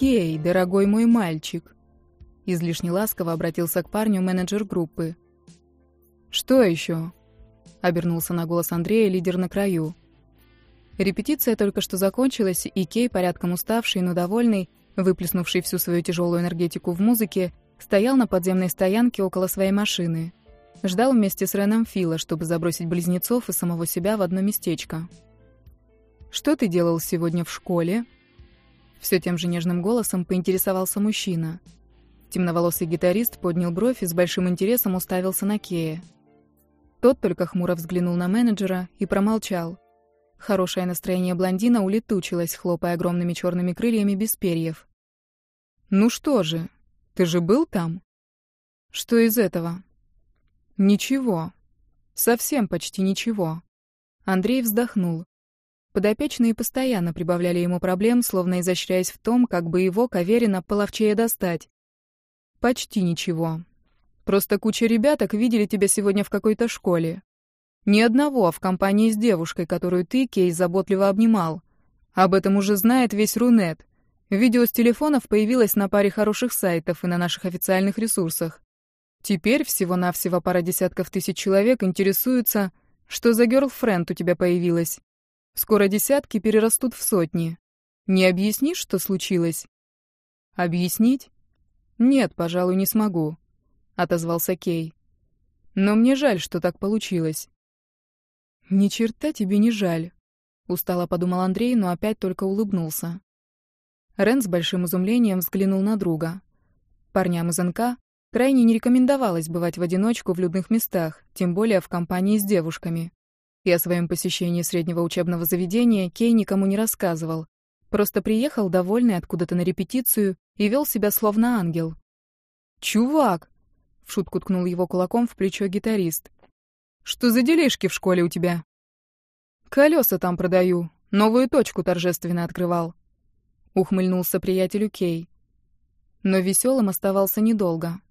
«Кей, дорогой мой мальчик», — излишне ласково обратился к парню менеджер группы. «Что еще?» — обернулся на голос Андрея лидер на краю. Репетиция только что закончилась, и Кей, порядком уставший, но довольный, выплеснувший всю свою тяжелую энергетику в музыке, стоял на подземной стоянке около своей машины. Ждал вместе с Реном Фила, чтобы забросить близнецов и самого себя в одно местечко. «Что ты делал сегодня в школе?» Все тем же нежным голосом поинтересовался мужчина. Темноволосый гитарист поднял бровь и с большим интересом уставился на Кея. Тот только хмуро взглянул на менеджера и промолчал. Хорошее настроение блондина улетучилось, хлопая огромными черными крыльями без перьев. «Ну что же, ты же был там?» «Что из этого?» «Ничего. Совсем почти ничего». Андрей вздохнул. Подопечные постоянно прибавляли ему проблем, словно изощряясь в том, как бы его, Каверина, половчее достать. «Почти ничего. Просто куча ребяток видели тебя сегодня в какой-то школе. Ни одного, а в компании с девушкой, которую ты, Кей, заботливо обнимал. Об этом уже знает весь Рунет. Видео с телефонов появилось на паре хороших сайтов и на наших официальных ресурсах. Теперь всего-навсего пара десятков тысяч человек интересуются, что за гёрлфренд у тебя появилась. Скоро десятки перерастут в сотни. Не объяснишь, что случилось?» «Объяснить? Нет, пожалуй, не смогу», — отозвался Кей. «Но мне жаль, что так получилось». «Ни черта тебе не жаль», — устало подумал Андрей, но опять только улыбнулся. Рен с большим изумлением взглянул на друга. Парням из НК крайне не рекомендовалось бывать в одиночку в людных местах, тем более в компании с девушками. И о своем посещении среднего учебного заведения Кей никому не рассказывал. Просто приехал довольный откуда-то на репетицию и вел себя словно ангел. «Чувак!» — в шутку ткнул его кулаком в плечо гитарист. «Что за делишки в школе у тебя?» «Колеса там продаю. Новую точку торжественно открывал». Ухмыльнулся приятелю Кей. Но веселым оставался недолго.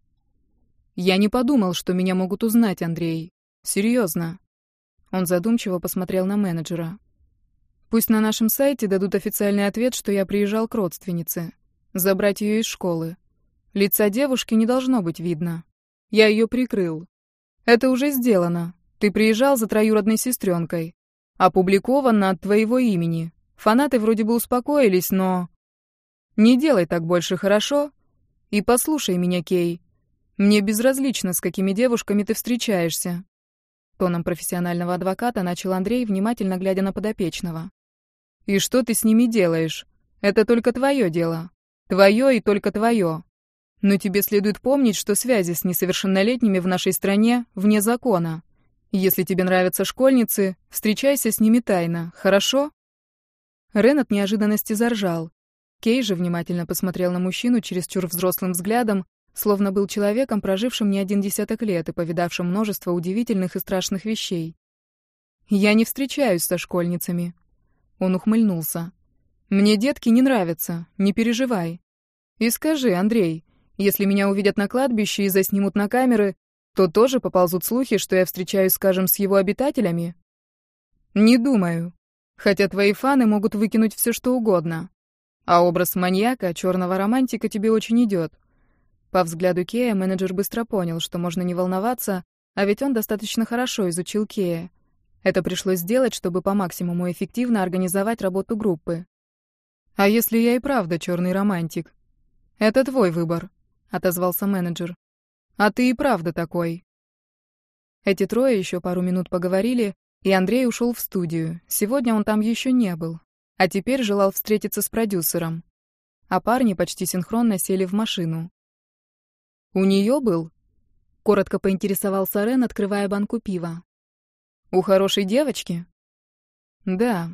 «Я не подумал, что меня могут узнать, Андрей. Серьезно». Он задумчиво посмотрел на менеджера. «Пусть на нашем сайте дадут официальный ответ, что я приезжал к родственнице. Забрать ее из школы. Лица девушки не должно быть видно. Я ее прикрыл. Это уже сделано. Ты приезжал за троюродной сестренкой. Опубликовано от твоего имени. Фанаты вроде бы успокоились, но... Не делай так больше, хорошо? И послушай меня, Кей. Мне безразлично, с какими девушками ты встречаешься». Тоном профессионального адвоката начал Андрей, внимательно глядя на подопечного. «И что ты с ними делаешь? Это только твое дело. Твое и только твое. Но тебе следует помнить, что связи с несовершеннолетними в нашей стране вне закона. Если тебе нравятся школьницы, встречайся с ними тайно, хорошо?» Рен от неожиданности заржал. Кей же внимательно посмотрел на мужчину чересчур взрослым взглядом, словно был человеком, прожившим не один десяток лет и повидавшим множество удивительных и страшных вещей. «Я не встречаюсь со школьницами». Он ухмыльнулся. «Мне детки не нравятся, не переживай. И скажи, Андрей, если меня увидят на кладбище и заснимут на камеры, то тоже поползут слухи, что я встречаюсь, скажем, с его обитателями?» «Не думаю. Хотя твои фаны могут выкинуть все, что угодно. А образ маньяка, черного романтика тебе очень идет». По взгляду Кея менеджер быстро понял, что можно не волноваться, а ведь он достаточно хорошо изучил Кея. Это пришлось сделать, чтобы по максимуму эффективно организовать работу группы. «А если я и правда черный романтик?» «Это твой выбор», — отозвался менеджер. «А ты и правда такой». Эти трое еще пару минут поговорили, и Андрей ушел в студию. Сегодня он там еще не был, а теперь желал встретиться с продюсером. А парни почти синхронно сели в машину. «У нее был?» — коротко поинтересовался Рен, открывая банку пива. «У хорошей девочки?» «Да.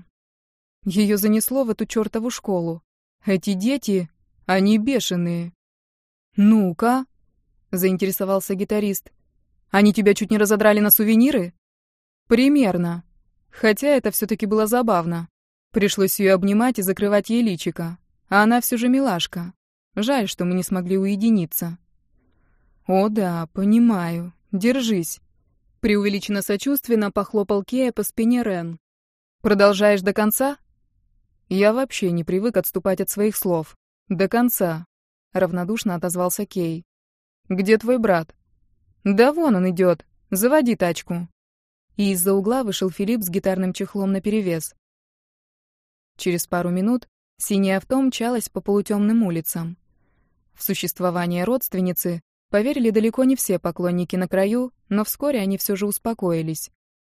Ее занесло в эту чертову школу. Эти дети, они бешеные». «Ну-ка», — заинтересовался гитарист. «Они тебя чуть не разодрали на сувениры?» «Примерно. Хотя это все-таки было забавно. Пришлось ее обнимать и закрывать ей личико. А она все же милашка. Жаль, что мы не смогли уединиться». «О да, понимаю. Держись». Преувеличенно сочувственно похлопал Кея по спине Рен. «Продолжаешь до конца?» «Я вообще не привык отступать от своих слов», «До конца», — равнодушно отозвался Кей. «Где твой брат?» «Да вон он идет. Заводи тачку». И из-за угла вышел Филипп с гитарным чехлом наперевес. Через пару минут синее авто мчалось по полутемным улицам. В существование родственницы поверили далеко не все поклонники на краю, но вскоре они все же успокоились.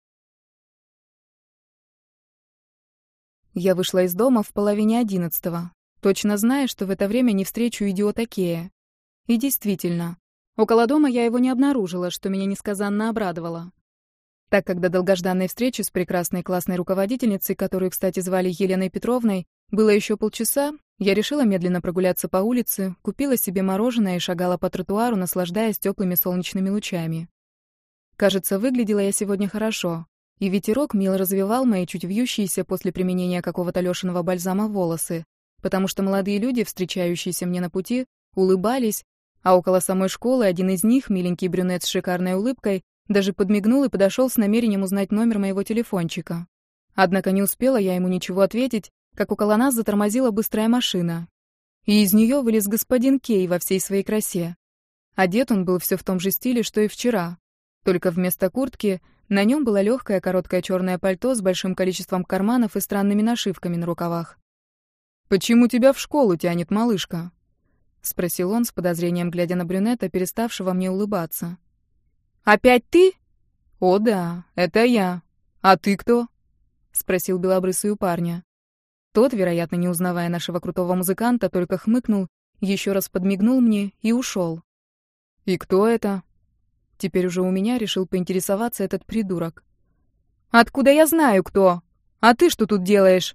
Я вышла из дома в 10:30, точно зная, что в это время не встречу идиота Кея. И действительно, около дома я его не обнаружила, что меня несказанно обрадовало. Так как до долгожданной встречи с прекрасной классной руководительницей, которую, кстати, звали Еленой Петровной, было еще полчаса, я решила медленно прогуляться по улице, купила себе мороженое и шагала по тротуару, наслаждаясь теплыми солнечными лучами. Кажется, выглядела я сегодня хорошо, и ветерок мило развевал мои чуть вьющиеся после применения какого-то Лёшиного бальзама волосы, потому что молодые люди, встречающиеся мне на пути, улыбались, а около самой школы один из них, миленький брюнет с шикарной улыбкой, даже подмигнул и подошел с намерением узнать номер моего телефончика. Однако не успела я ему ничего ответить, как около нас затормозила быстрая машина. И из нее вылез господин Кей во всей своей красе. Одет он был все в том же стиле, что и вчера. Только вместо куртки на нем было легкое короткое черное пальто с большим количеством карманов и странными нашивками на рукавах. «Почему тебя в школу тянет, малышка?» — спросил он с подозрением, глядя на брюнета, переставшего мне улыбаться. «Опять ты?» «О да, это я. А ты кто?» — спросил белобрысый у парня. Тот, вероятно, не узнавая нашего крутого музыканта, только хмыкнул, еще раз подмигнул мне и ушел. «И кто это?» Теперь уже у меня решил поинтересоваться этот придурок. «Откуда я знаю, кто? А ты что тут делаешь?»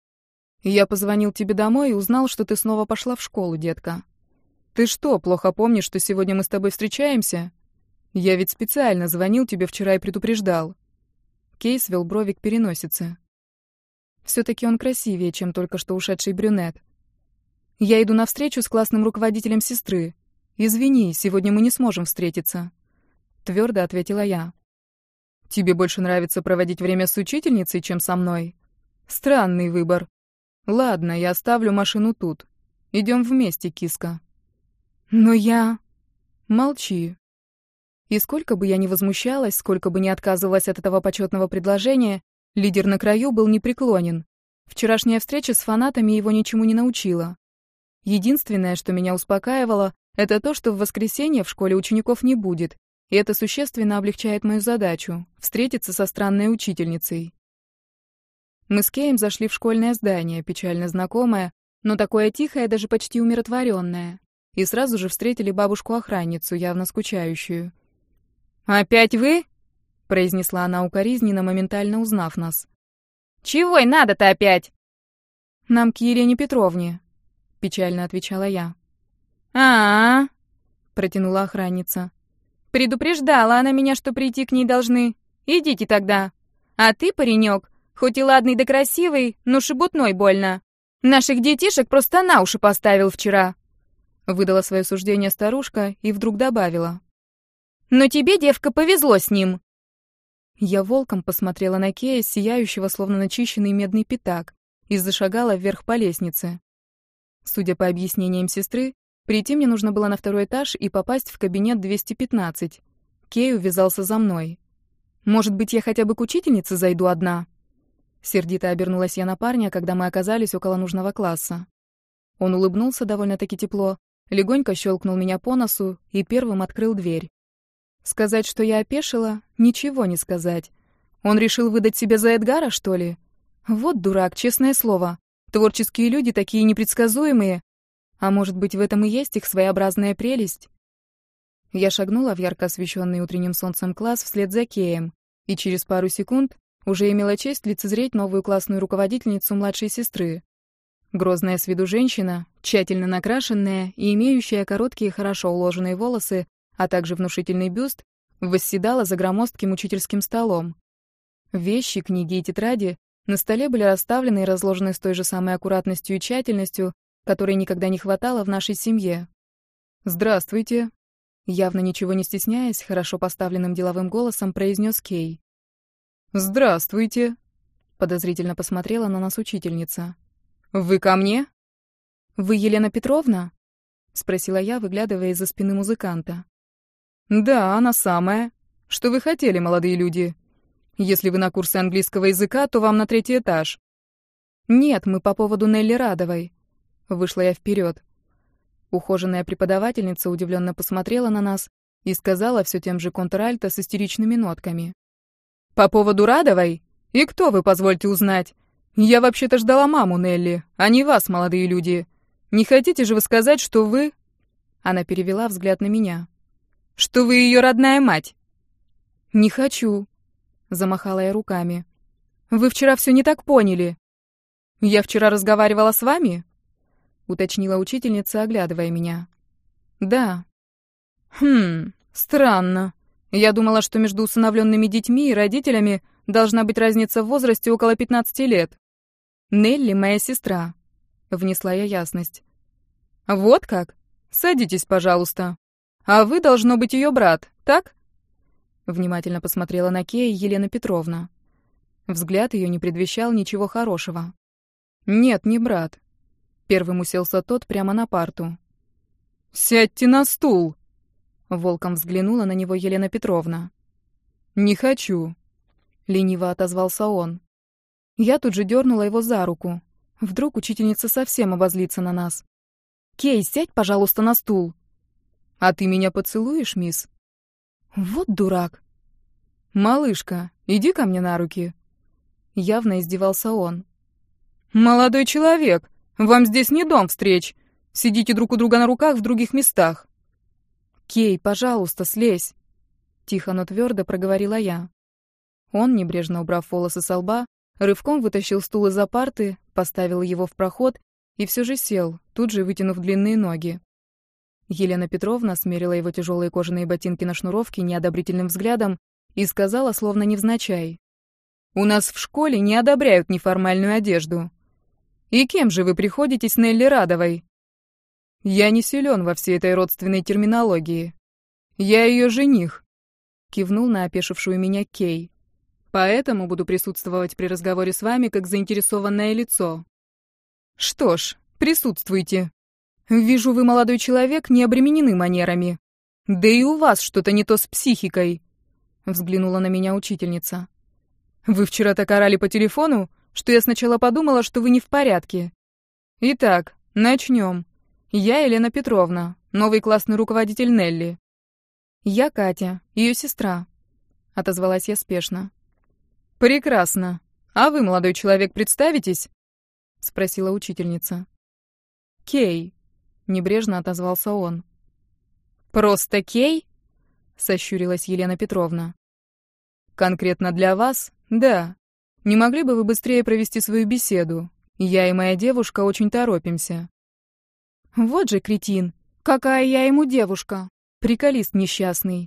«Я позвонил тебе домой и узнал, что ты снова пошла в школу, детка. Ты что, плохо помнишь, что сегодня мы с тобой встречаемся? Я ведь специально звонил тебе вчера и предупреждал». Кей свел брови к переносице. Все-таки он красивее, чем только что ушедший брюнет. «Я иду на встречу с классным руководителем сестры. Извини, сегодня мы не сможем встретиться», — твердо ответила я. «Тебе больше нравится проводить время с учительницей, чем со мной? Странный выбор. Ладно, я оставлю машину тут. Идем вместе, киска». «Но я...» «Молчи». И сколько бы я ни возмущалась, сколько бы ни отказывалась от этого почетного предложения, лидер на краю был непреклонен. Вчерашняя встреча с фанатами его ничему не научила. Единственное, что меня успокаивало, это то, что в воскресенье в школе учеников не будет, и это существенно облегчает мою задачу — встретиться со странной учительницей. Мы с Кеем зашли в школьное здание, печально знакомое, но такое тихое, даже почти умиротворенное, и сразу же встретили бабушку-охранницу, явно скучающую. «Опять вы?» — произнесла она укоризненно, моментально узнав нас. «Чего и надо-то опять?» «Нам к Елене Петровне», — печально отвечала я. «А-а-а», — протянула охранница. «Предупреждала она меня, что прийти к ней должны. Идите тогда. А ты, паренек, хоть и ладный да красивый, но шебутной больно. Наших детишек просто на уши поставил вчера». Выдала свое суждение старушка и вдруг добавила. «Но тебе, девка, повезло с ним». Я волком посмотрела на Кея, сияющего, словно начищенный медный пятак, и зашагала вверх по лестнице. Судя по объяснениям сестры, прийти мне нужно было на 2-й этаж и попасть в кабинет 215. Кей увязался за мной. «Может быть, я хотя бы к учительнице зайду одна?» Сердито обернулась я на парня, когда мы оказались около нужного класса. Он улыбнулся довольно-таки тепло, легонько щелкнул меня по носу и первым открыл дверь. Сказать, что я опешила, ничего не сказать. Он решил выдать себя за Эдгара, что ли? Вот дурак, честное слово. Творческие люди такие непредсказуемые. А может быть, в этом и есть их своеобразная прелесть? Я шагнула в ярко освещенный утренним солнцем класс вслед за Кеем, и через пару секунд уже имела честь лицезреть новую классную руководительницу младшей сестры. Грозная с виду женщина, тщательно накрашенная и имеющая короткие, хорошо уложенные волосы, а также внушительный бюст, восседала за громоздким учительским столом. Вещи, книги и тетради на столе были расставлены и разложены с той же самой аккуратностью и тщательностью, которой никогда не хватало в нашей семье. «Здравствуйте», — явно ничего не стесняясь, хорошо поставленным деловым голосом произнес Кей. «Здравствуйте», — подозрительно посмотрела на нас учительница. «Вы ко мне?» «Вы Елена Петровна?» — спросила я, выглядывая из-за спины музыканта. «Да, она самая. Что вы хотели, молодые люди? Если вы на курсы английского языка, то вам на 3-й этаж». «Нет, мы по поводу Нелли Радовой». Вышла я вперед. Ухоженная преподавательница удивленно посмотрела на нас и сказала все тем же контральто с истеричными нотками. «По поводу Радовой? И кто вы, позвольте узнать? Я вообще-то ждала маму Нелли, а не вас, молодые люди. Не хотите же вы сказать, что вы...» Она перевела взгляд на меня. «Что вы ее родная мать?» «Не хочу», — замахала я руками. «Вы вчера все не так поняли». «Я вчера разговаривала с вами?» — уточнила учительница, оглядывая меня. «Да». Странно. Я думала, что между усыновленными детьми и родителями должна быть разница в возрасте около 15 лет. Нелли — моя сестра», — внесла я ясность. «Вот как? Садитесь, пожалуйста. А вы, должно быть, ее брат, так?» Внимательно посмотрела на Кея Елена Петровна. Взгляд ее не предвещал ничего хорошего. «Нет, не брат». Первым уселся тот прямо на парту. «Сядьте на стул!» Волком взглянула на него Елена Петровна. «Не хочу», — лениво отозвался он. Я тут же дернула его за руку. Вдруг учительница совсем обозлится на нас. «Кей, сядь, пожалуйста, на стул». «А ты меня поцелуешь, мисс?» Вот дурак. «Малышка, иди ко мне на руки». Явно издевался он. «Молодой человек, вам здесь не дом встреч. Сидите друг у друга на руках в других местах». «Кей, пожалуйста, слезь», — тихо, но твердо проговорила я. Он, небрежно убрав волосы со лба, рывком вытащил стул из-за парты, поставил его в проход и все же сел, тут же вытянув длинные ноги. Елена Петровна смерила его тяжелые кожаные ботинки на шнуровке неодобрительным взглядом и сказала, словно невзначай: «У нас в школе не одобряют неформальную одежду. И кем же вы приходитесь Нелли Радовой?» «Я не силен во всей этой родственной терминологии. Я ее жених», — кивнул на опешившую меня Кей. «Поэтому буду присутствовать при разговоре с вами как заинтересованное лицо». «Что ж, присутствуйте. Вижу, вы, молодой человек, не обременены манерами. Да и у вас что-то не то с психикой», — взглянула на меня учительница. «Вы вчера так орали по телефону, что я сначала подумала, что вы не в порядке. Итак, начнем. Я Елена Петровна, новый классный руководитель Нелли». «Я Катя, ее сестра», — отозвалась я спешно. «Прекрасно. А вы, молодой человек, представитесь?» — спросила учительница. «Кей», — небрежно отозвался он. «Просто Кей?» — сощурилась Елена Петровна. «Конкретно для вас? Да. Не могли бы вы быстрее провести свою беседу? Я и моя девушка очень торопимся». «Вот же кретин! Какая я ему девушка! Приколист несчастный!»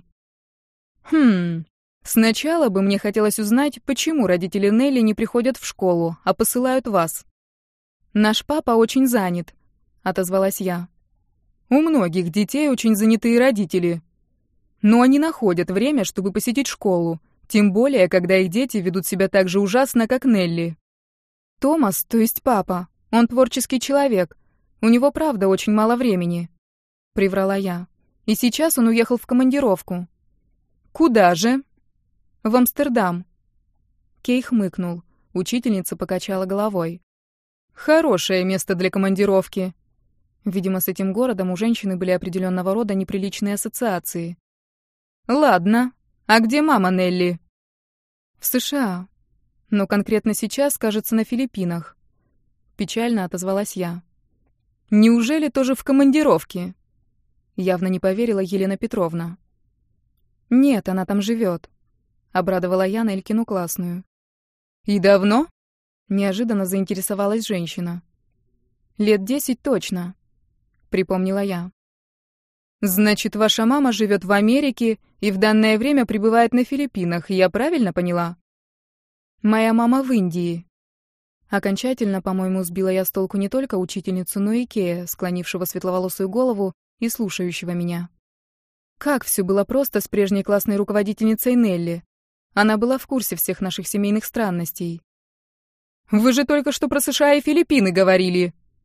Сначала бы мне хотелось узнать, почему родители Нелли не приходят в школу, а посылают вас». «Наш папа очень занят», — отозвалась я. «У многих детей очень занятые родители. Но они находят время, чтобы посетить школу, тем более, когда их дети ведут себя так же ужасно, как Нелли». «Томас, то есть папа, он творческий человек. У него, правда, очень мало времени», — приврала я. «И сейчас он уехал в командировку». «Куда же?» «В Амстердам». Кей хмыкнул. Учительница покачала головой. «Хорошее место для командировки». Видимо, с этим городом у женщины были определенного рода неприличные ассоциации. «Ладно. А где мама Нелли?» «В США. Но конкретно сейчас, кажется, на Филиппинах». Печально отозвалась я. «Неужели тоже в командировке?» Явно не поверила Елена Петровна. «Нет, она там живет», — обрадовала я Нелькину классную. «И давно?» — неожиданно заинтересовалась женщина. «Лет 10 точно», — припомнила я. «Значит, ваша мама живет в Америке и в данное время пребывает на Филиппинах, я правильно поняла?» «Моя мама в Индии». Окончательно, по-моему, сбила я с толку не только учительницу, но и Кея, склонившего светловолосую голову и слушающего меня. Как все было просто с прежней классной руководительницей Нелли. Она была в курсе всех наших семейных странностей. «Вы же только что про США и Филиппины говорили!»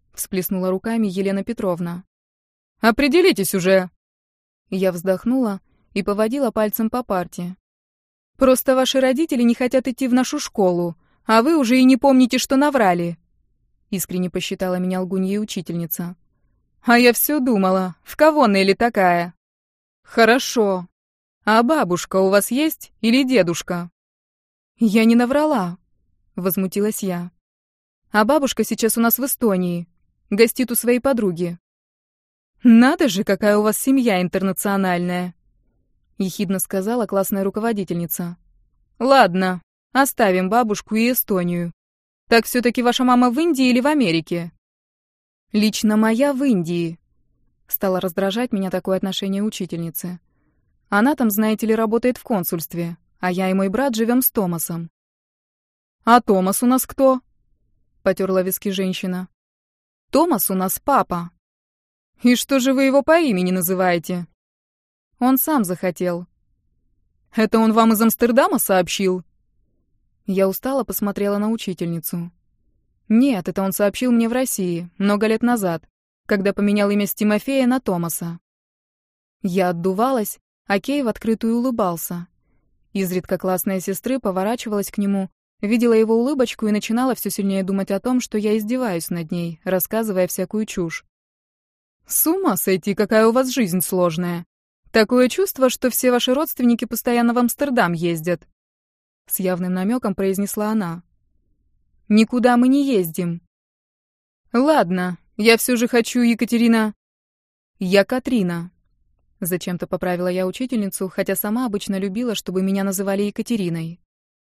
— всплеснула руками Елена Петровна. «Определитесь уже!» Я вздохнула и поводила пальцем по парте. «Просто ваши родители не хотят идти в нашу школу, а вы уже и не помните, что наврали!» Искренне посчитала меня лгуньей учительница. «А я все думала, в кого Нелли такая?» «Хорошо. А бабушка у вас есть или дедушка?» «Я не наврала», — возмутилась я. «А бабушка сейчас у нас в Эстонии, гостит у своей подруги». «Надо же, какая у вас семья интернациональная», — ехидно сказала классная руководительница. «Ладно, оставим бабушку и Эстонию. Так все-таки ваша мама в Индии или в Америке?» «Лично моя в Индии», — стало раздражать меня такое отношение учительницы. «Она там, знаете ли, работает в консульстве, а я и мой брат живем с Томасом». «А Томас у нас кто?» — потерла виски женщина. «Томас у нас папа». «И что же вы его по имени называете?» «Он сам захотел». «Это он вам из Амстердама сообщил?» Я устало посмотрела на учительницу. «Нет, это он сообщил мне в России, много лет назад, когда поменял имя с Тимофея на Томаса». Я отдувалась, а Кей в открытую улыбался. Изредка классная сестры поворачивалась к нему, видела его улыбочку и начинала все сильнее думать о том, что я издеваюсь над ней, рассказывая всякую чушь. «С ума сойти, какая у вас жизнь сложная. Такое чувство, что все ваши родственники постоянно в Амстердам ездят», — с явным намеком произнесла она. «Никуда мы не ездим». «Ладно, я все же хочу, Екатерина...» «Я Катрина», — зачем-то поправила я учительницу, хотя сама обычно любила, чтобы меня называли Екатериной.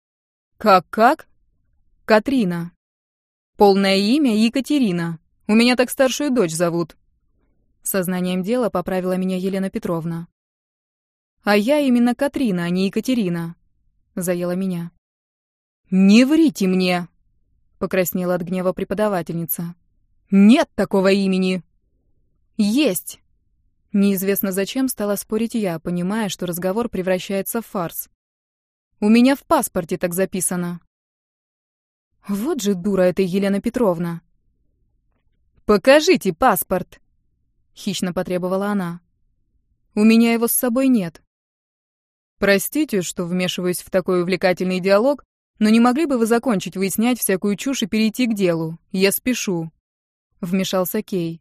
«Как? Катрина. Полное имя Екатерина. У меня так старшую дочь зовут». Сознанием дела поправила меня Елена Петровна. «А я именно Катрина, а не Екатерина», — заела меня. «Не врите мне!» — покраснела от гнева преподавательница. «Нет такого имени!» «Есть!» Неизвестно зачем стала спорить я, понимая, что разговор превращается в фарс. «У меня в паспорте так записано». Вот же дура эта Елена Петровна. «Покажите паспорт!» — хищно потребовала она. «У меня его с собой нет». «Простите, что вмешиваюсь в такой увлекательный диалог, но не могли бы вы закончить выяснять всякую чушь и перейти к делу? Я спешу», — вмешался Кей.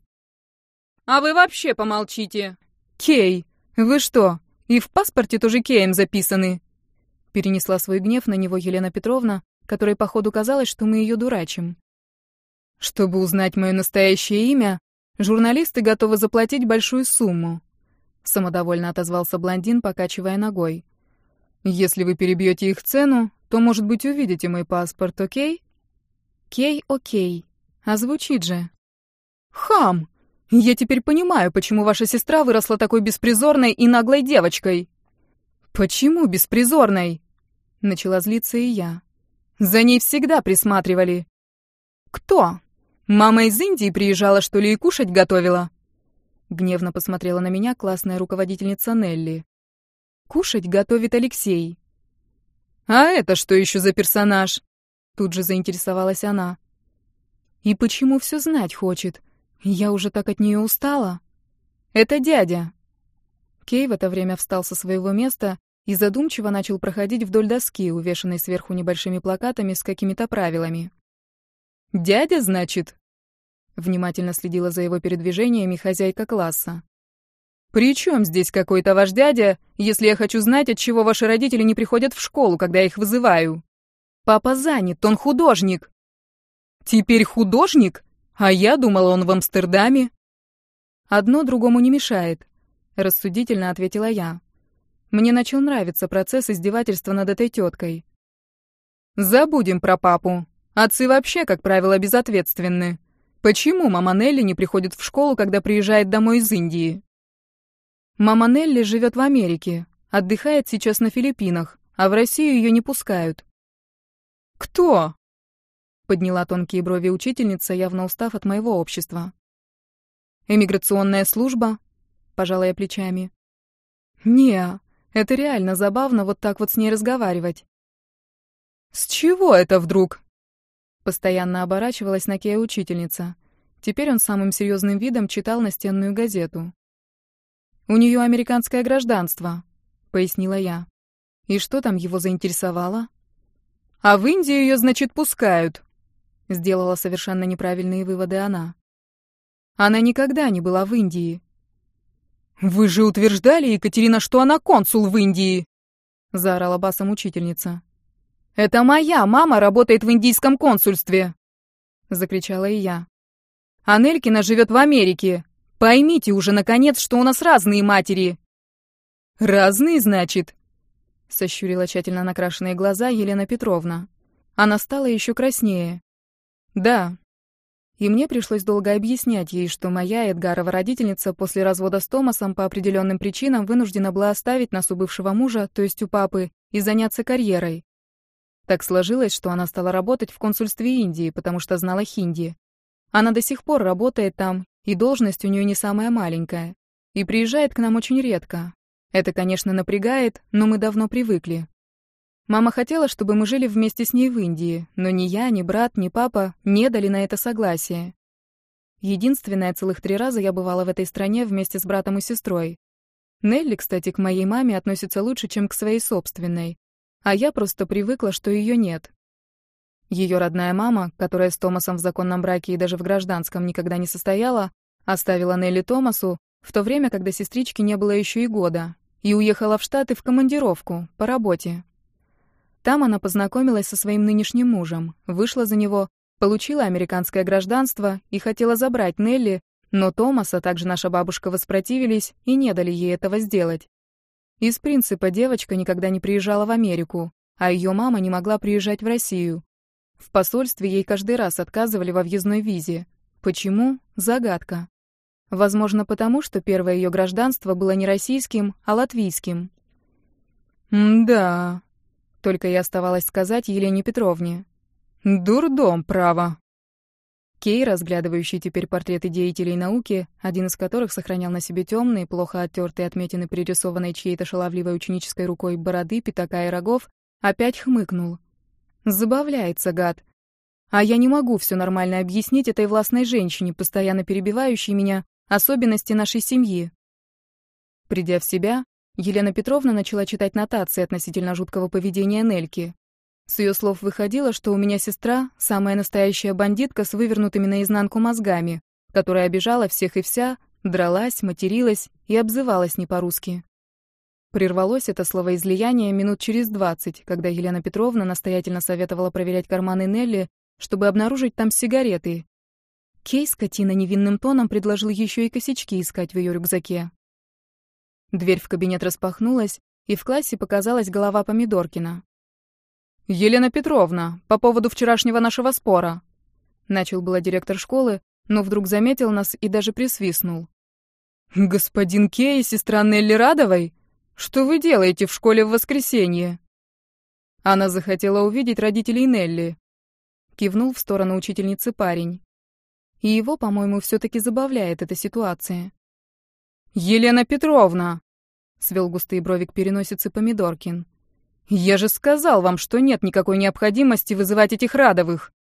«А вы вообще помолчите!» «Кей, вы что, и в паспорте тоже Кеем записаны?» Перенесла свой гнев на него Елена Петровна, которой, походу, казалось, что мы ее дурачим. «Чтобы узнать мое настоящее имя, журналисты готовы заплатить большую сумму», — самодовольно отозвался блондин, покачивая ногой. «Если вы перебьете их цену, то, может быть, увидите мой паспорт, окей?» «Кей, окей. А звучит же». «Хам! Я теперь понимаю, почему ваша сестра выросла такой беспризорной и наглой девочкой». «Почему беспризорной?» — начала злиться и я. «За ней всегда присматривали». «Кто? Мама из Индии приезжала, что ли, и кушать готовила?» Гневно посмотрела на меня классная руководительница Нелли. «Кушать готовит Алексей». «А это что еще за персонаж?» Тут же заинтересовалась она. «И почему все знать хочет? Я уже так от нее устала». «Это дядя». Кей в это время встал со своего места и задумчиво начал проходить вдоль доски, увешанной сверху небольшими плакатами с какими-то правилами. «Дядя, значит?» Внимательно следила за его передвижениями хозяйка класса. «При чем здесь какой-то ваш дядя, если я хочу знать, отчего ваши родители не приходят в школу, когда я их вызываю? Папа занят, он художник». «Теперь художник? А я думала, он в Амстердаме». «Одно другому не мешает», — рассудительно ответила я. Мне начал нравиться процесс издевательства над этой теткой. «Забудем про папу. Отцы вообще, как правило, безответственны. Почему мама Нелли не приходит в школу, когда приезжает домой из Индии?» «Мама Нелли живет в Америке, отдыхает сейчас на Филиппинах, а в Россию ее не пускают». «Кто?» — подняла тонкие брови учительница, явно устав от моего общества. «Эмиграционная служба?» — пожала я плечами. «Не, это реально забавно вот так вот с ней разговаривать». «С чего это вдруг?» Постоянно оборачивалась на Кея учительница. Теперь он самым серьезным видом читал настенную газету. «У нее американское гражданство», — пояснила я. «И что там его заинтересовало?» «А в Индию ее, значит, пускают», — сделала совершенно неправильные выводы она. «Она никогда не была в Индии». «Вы же утверждали, Екатерина, что она консул в Индии!» — заорала басом учительница. «Это моя мама работает в индийском консульстве!» — закричала и я. «А Нелькина живет в Америке. Поймите уже, наконец, что у нас разные матери!» «Разные, значит?» — сощурила тщательно накрашенные глаза Елена Петровна. Она стала еще краснее. «Да». И мне пришлось долго объяснять ей, что моя Эдгарова родительница после развода с Томасом по определенным причинам вынуждена была оставить нас у бывшего мужа, то есть у папы, и заняться карьерой. Так сложилось, что она стала работать в консульстве Индии, потому что знала хинди. Она до сих пор работает там, и должность у нее не самая маленькая. И приезжает к нам очень редко. Это, конечно, напрягает, но мы давно привыкли. Мама хотела, чтобы мы жили вместе с ней в Индии, но ни я, ни брат, ни папа не дали на это согласие. Единственное, целых 3 раза я бывала в этой стране вместе с братом и сестрой. Нелли, кстати, к моей маме относится лучше, чем к своей собственной. А я просто привыкла, что ее нет. Ее родная мама, которая с Томасом в законном браке и даже в гражданском никогда не состояла, оставила Нелли Томасу в то время, когда сестричке не было еще и года, и уехала в Штаты в командировку, по работе. Там она познакомилась со своим нынешним мужем, вышла за него, получила американское гражданство и хотела забрать Нелли, но Томас, а также наша бабушка воспротивились и не дали ей этого сделать. Из принципа девочка никогда не приезжала в Америку, а ее мама не могла приезжать в Россию. В посольстве ей каждый раз отказывали во въездной визе. Почему? Загадка. Возможно, потому что первое ее гражданство было не российским, а латвийским. «Да», — только и оставалось сказать Елене Петровне. «Дурдом, право». Кей, разглядывающий теперь портреты деятелей науки, один из которых сохранял на себе темные, плохо оттертые отметины пририсованной чьей-то шаловливой ученической рукой бороды, пятака и рогов, опять хмыкнул. Забавляется, гад. А я не могу все нормально объяснить этой властной женщине, постоянно перебивающей меня, особенности нашей семьи. Придя в себя, Елена Петровна начала читать нотации относительно жуткого поведения Нельки. С ее слов выходило, что у меня сестра — самая настоящая бандитка с вывернутыми наизнанку мозгами, которая обижала всех и вся, дралась, материлась и обзывалась не по-русски. Прервалось это словоизлияние минут через 20, когда Елена Петровна настоятельно советовала проверять карманы Нелли, чтобы обнаружить там сигареты. Кей, скотина, невинным тоном предложил еще и косячки искать в ее рюкзаке. Дверь в кабинет распахнулась, и в классе показалась голова Помидоркина. «Елена Петровна, по поводу вчерашнего нашего спора», — начал было директор школы, но вдруг заметил нас и даже присвистнул. «Господин Кей, сестра Нелли Радовой? Что вы делаете в школе в воскресенье?» Она захотела увидеть родителей Нелли. Кивнул в сторону учительницы парень. И его, по-моему, все-таки забавляет эта ситуация. «Елена Петровна!» — свел густые брови к переносице Помидоркин. «Я же сказал вам, что нет никакой необходимости вызывать этих Радовых!»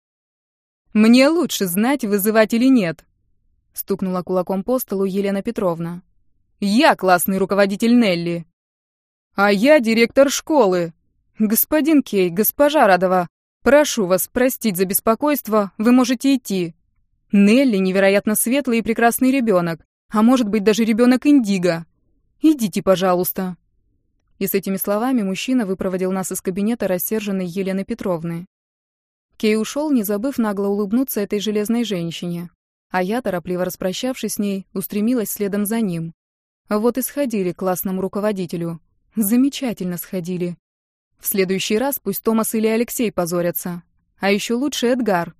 «Мне лучше знать, вызывать или нет!» — стукнула кулаком по столу Елена Петровна. «Я классный руководитель Нелли!» «А я директор школы! Господин Кей, госпожа Радова, прошу вас простить за беспокойство, вы можете идти. Нелли невероятно светлый и прекрасный ребенок, а может быть даже ребенок Индиго. Идите, пожалуйста». И с этими словами мужчина выпроводил нас из кабинета рассерженной Елены Петровны. Кей ушел, не забыв нагло улыбнуться этой железной женщине, а я, торопливо распрощавшись с ней, устремилась следом за ним. Вот и сходили к классному руководителю. Замечательно сходили. В следующий раз пусть Томас или Алексей позорятся. А еще лучше Эдгар.